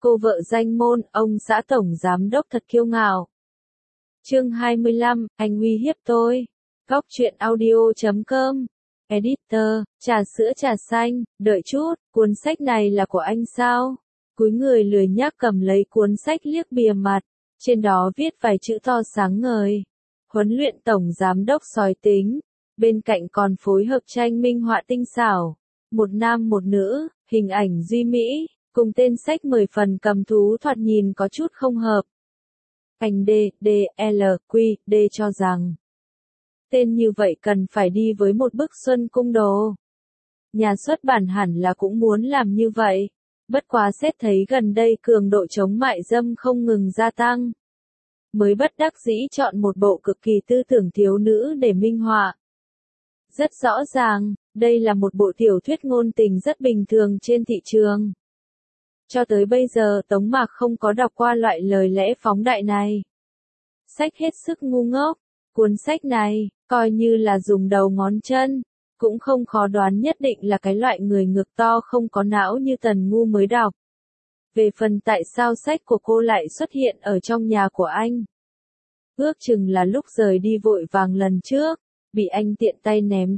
cô vợ danh môn, ông xã tổng giám đốc thật kiêu ngạo. Chương 25, anh uy hiếp tôi. Góc truyện audio.com. Editor, trà sữa trà xanh, đợi chút, cuốn sách này là của anh sao? Cúi người lười nhác cầm lấy cuốn sách liếc bìa mặt, trên đó viết vài chữ to sáng ngời. Huấn luyện tổng giám đốc sói tính, bên cạnh còn phối hợp tranh minh họa tinh xảo. Một nam một nữ, hình ảnh duy mỹ, cùng tên sách 10 phần cầm thú thoạt nhìn có chút không hợp. Anh D cho rằng, tên như vậy cần phải đi với một bức Xuân Cung Đồ. Nhà xuất bản hẳn là cũng muốn làm như vậy, bất quá xét thấy gần đây cường độ chống mại dâm không ngừng gia tăng, mới bất đắc dĩ chọn một bộ cực kỳ tư tưởng thiếu nữ để minh họa. Rất rõ ràng, đây là một bộ tiểu thuyết ngôn tình rất bình thường trên thị trường. Cho tới bây giờ Tống Mạc không có đọc qua loại lời lẽ phóng đại này. Sách hết sức ngu ngốc, cuốn sách này, coi như là dùng đầu ngón chân, cũng không khó đoán nhất định là cái loại người ngực to không có não như Tần Ngu mới đọc. Về phần tại sao sách của cô lại xuất hiện ở trong nhà của anh? Ước chừng là lúc rời đi vội vàng lần trước, bị anh tiện tay ném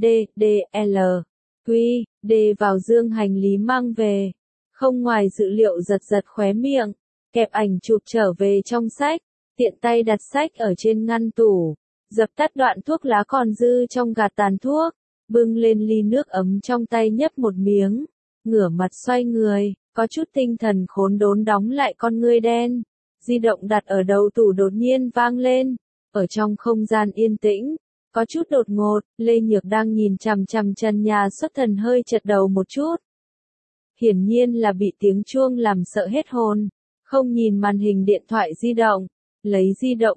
D vào dương hành lý mang về. Không ngoài dự liệu giật giật khóe miệng, kẹp ảnh chụp trở về trong sách, tiện tay đặt sách ở trên ngăn tủ, dập tắt đoạn thuốc lá còn dư trong gạt tàn thuốc, bưng lên ly nước ấm trong tay nhấp một miếng, ngửa mặt xoay người, có chút tinh thần khốn đốn đóng lại con ngươi đen. Di động đặt ở đầu tủ đột nhiên vang lên, ở trong không gian yên tĩnh, có chút đột ngột, Lê Nhược đang nhìn chằm chằm trần nhà xuất thần hơi chật đầu một chút. Hiển nhiên là bị tiếng chuông làm sợ hết hồn, không nhìn màn hình điện thoại di động, lấy di động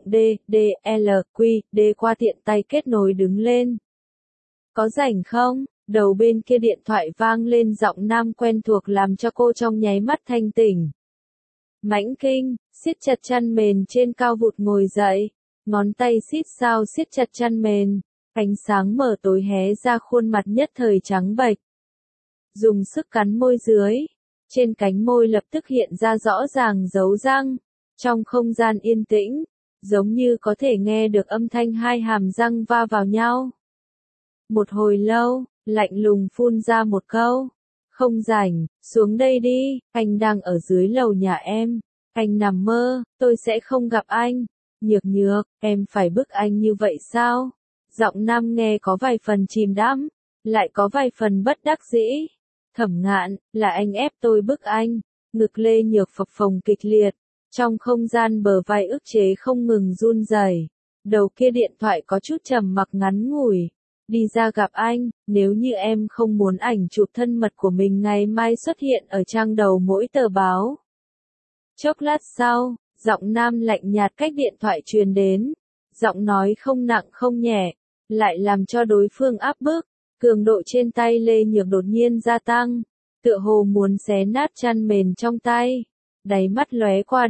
D qua tiện tay kết nối đứng lên. Có rảnh không? Đầu bên kia điện thoại vang lên giọng nam quen thuộc làm cho cô trong nháy mắt thanh tỉnh. Mãnh Kinh, siết chặt chăn mền trên cao vụt ngồi dậy, ngón tay siết sao siết chặt chăn mền, ánh sáng mờ tối hé ra khuôn mặt nhất thời trắng bệch. Dùng sức cắn môi dưới, trên cánh môi lập tức hiện ra rõ ràng dấu răng, trong không gian yên tĩnh, giống như có thể nghe được âm thanh hai hàm răng va vào nhau. Một hồi lâu, lạnh lùng phun ra một câu, không rảnh, xuống đây đi, anh đang ở dưới lầu nhà em, anh nằm mơ, tôi sẽ không gặp anh. Nhược nhược, em phải bức anh như vậy sao? Giọng nam nghe có vài phần chìm đắm, lại có vài phần bất đắc dĩ. Thẩm Ngạn, là anh ép tôi bức anh. Ngực Lê Nhược phập phồng kịch liệt, trong không gian bờ vai ức chế không ngừng run rẩy. Đầu kia điện thoại có chút trầm mặc ngắn ngủi. Đi ra gặp anh, nếu như em không muốn ảnh chụp thân mật của mình ngày mai xuất hiện ở trang đầu mỗi tờ báo. Chốc lát sau, giọng nam lạnh nhạt cách điện thoại truyền đến, giọng nói không nặng không nhẹ, lại làm cho đối phương áp bức, cường độ trên tay Lê Nhược đột nhiên gia tăng, tựa hồ muốn xé nát chăn mền trong tay, đáy mắt lóe qua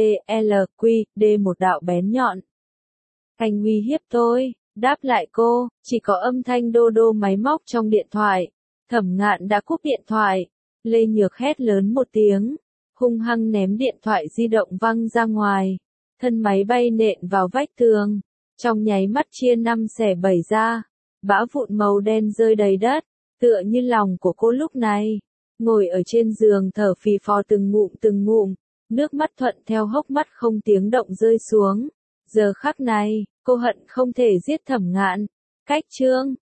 D một đạo bén nhọn. Anh uy hiếp tôi, đáp lại cô, chỉ có âm thanh đô đô máy móc trong điện thoại. Thẩm Ngạn đã cúp điện thoại, Lê Nhược hét lớn một tiếng, hung hăng ném điện thoại di động văng ra ngoài, thân máy bay nện vào vách tường, trong nháy mắt chia 5 xẻ 7 ra, bã vụn màu đen rơi đầy đất, tựa như lòng của cô lúc này, ngồi ở trên giường thở phì phò từng ngụm, nước mắt thuận theo hốc mắt không tiếng động rơi xuống. Giờ khắc này, cô hận không thể giết Thẩm Ngạn. Cách chương